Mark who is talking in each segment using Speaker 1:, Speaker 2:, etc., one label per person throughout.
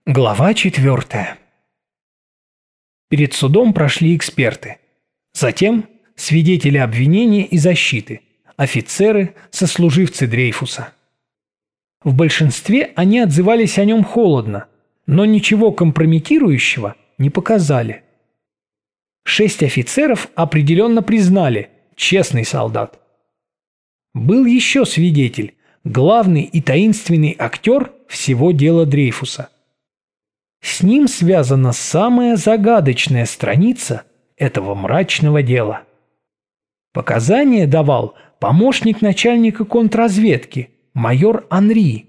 Speaker 1: Глава 4. Перед судом прошли эксперты. Затем свидетели обвинения и защиты, офицеры, сослуживцы Дрейфуса. В большинстве они отзывались о нем холодно, но ничего компрометирующего не показали. 6 офицеров определенно признали – честный солдат. Был еще свидетель, главный и таинственный актер всего дела Дрейфуса. С ним связана самая загадочная страница этого мрачного дела. Показания давал помощник начальника контрразведки, майор Анри.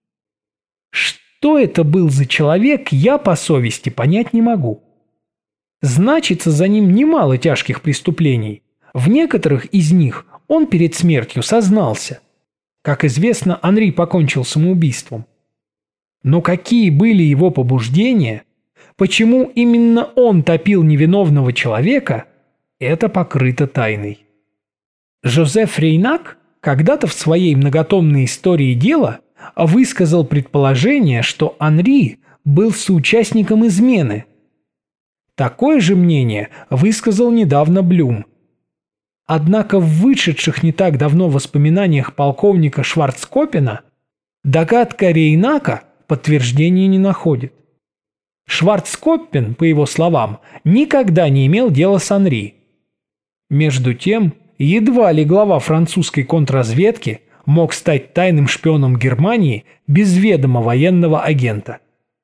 Speaker 1: Что это был за человек, я по совести понять не могу. Значится за ним немало тяжких преступлений. В некоторых из них он перед смертью сознался. Как известно, Анри покончил самоубийством. Но какие были его побуждения, почему именно он топил невиновного человека, это покрыто тайной. Жозеф Рейнак когда-то в своей многотомной истории дела высказал предположение, что Анри был соучастником измены. Такое же мнение высказал недавно Блюм. Однако в вышедших не так давно воспоминаниях полковника Шварцкопена догадка Рейнака подтверждения не находит. Шварцкоппен, по его словам, никогда не имел дела с Анри. Между тем, едва ли глава французской контрразведки мог стать тайным шпионом Германии без ведома военного агента.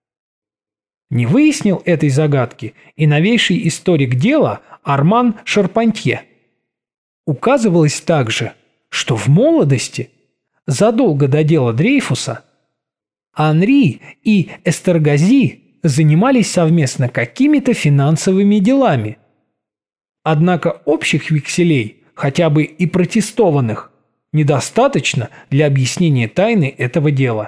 Speaker 1: Не выяснил этой загадки и новейший историк дела Арман Шарпантье. Указывалось также, что в молодости, задолго до дела Дрейфуса, Анри и Эстергази занимались совместно какими-то финансовыми делами. Однако общих векселей, хотя бы и протестованных, недостаточно для объяснения тайны этого дела.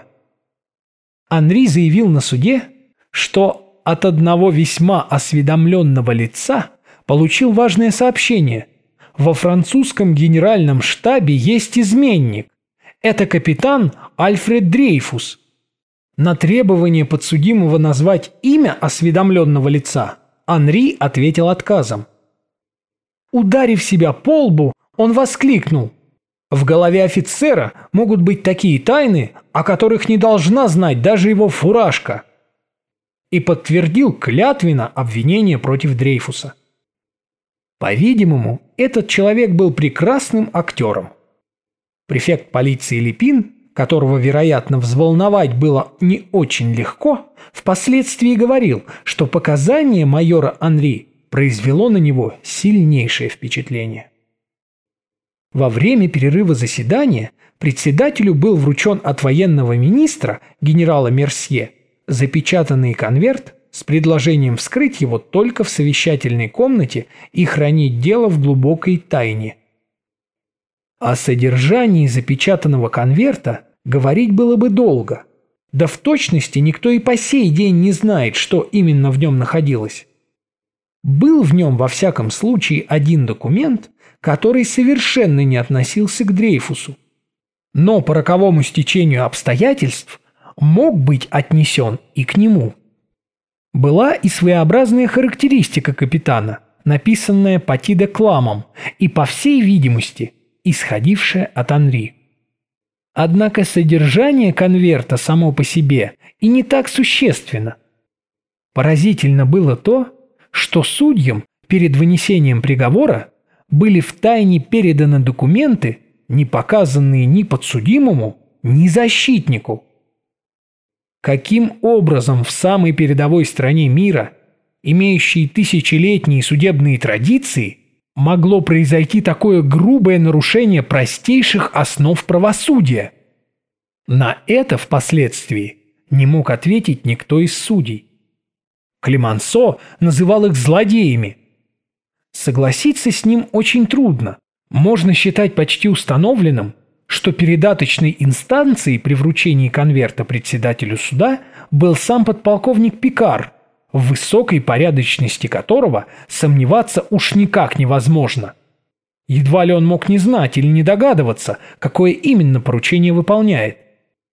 Speaker 1: Анри заявил на суде, что от одного весьма осведомленного лица получил важное сообщение. Во французском генеральном штабе есть изменник. Это капитан Альфред Дрейфус. На требование подсудимого назвать имя осведомленного лица Анри ответил отказом. Ударив себя по лбу, он воскликнул: «В голове офицера могут быть такие тайны, о которых не должна знать даже его фуражка», и подтвердил клятвенно обвинение против Дрейфуса. По-видимому, этот человек был прекрасным актером. Префект полиции Лепин, которого, вероятно, взволновать было не очень легко, впоследствии говорил, что показание майора Анри произвело на него сильнейшее впечатление. Во время перерыва заседания председателю был вручен от военного министра, генерала Мерсье, запечатанный конверт с предложением вскрыть его только в совещательной комнате и хранить дело в глубокой тайне. О содержании запечатанного конверта говорить было бы долго, да в точности никто и по сей день не знает, что именно в нем находилось. Был в нем во всяком случае один документ, который совершенно не относился к Дрейфусу, но по роковому стечению обстоятельств мог быть отнесен и к нему. Была и своеобразная характеристика капитана, написанная Пати де Кламом и, по всей видимости, исходившая от Анри. Однако содержание конверта само по себе и не так существенно. Поразительно было то, что судьям перед вынесением приговора были втайне переданы документы, не показанные ни подсудимому, ни защитнику. Каким образом в самой передовой стране мира, имеющей тысячелетние судебные традиции, могло произойти такое грубое нарушение простейших основ правосудия? На это впоследствии не мог ответить никто из судей. Клемансо называл их злодеями. Согласиться с ним очень трудно. Можно считать почти установленным, что передаточной инстанцией при вручении конверта председателю суда был сам подполковник Пикар, в высокой порядочности которого сомневаться уж никак невозможно. Едва ли он мог не знать или не догадываться, какое именно поручение выполняет.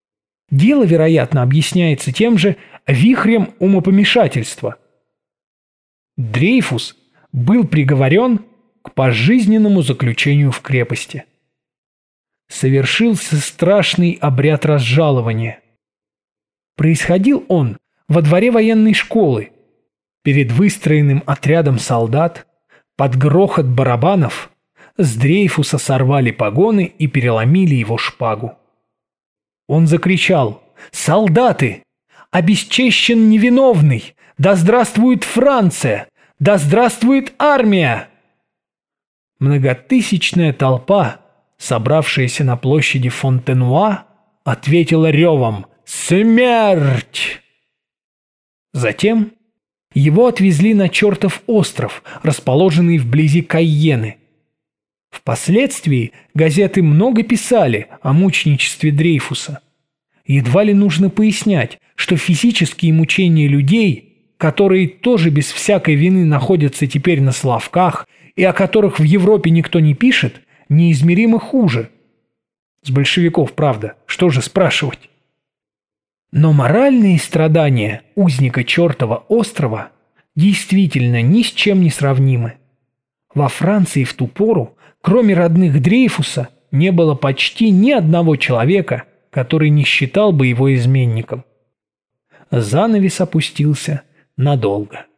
Speaker 1: Дело, вероятно, объясняется тем же вихрем умопомешательства. Дрейфус был приговорен к пожизненному заключению в крепости. Совершился страшный обряд разжалования. Происходил он во дворе военной школы, перед выстроенным отрядом солдат, под грохот барабанов. С Дрейфуса сорвали погоны и переломили его шпагу. Он закричал: «Солдаты! Обесчещен невиновный! Да здравствует Франция! Да здравствует армия!» Многотысячная толпа, собравшаяся на площади Фонтенуа, ответила ревом: «Смерть!». Затем его отвезли на чертов остров, расположенный вблизи Кайены. Впоследствии газеты много писали о мученичестве Дрейфуса. Едва ли нужно пояснять, что физические мучения людей, которые тоже без всякой вины находятся теперь на Соловках и о которых в Европе никто не пишет, неизмеримо хуже. С большевиков, правда, что же спрашивать? Но моральные страдания узника чертова острова действительно ни с чем не сравнимы. Во Франции в ту пору, кроме родных Дрейфуса, не было почти ни одного человека, который не считал бы его изменником. Занавес опустился надолго.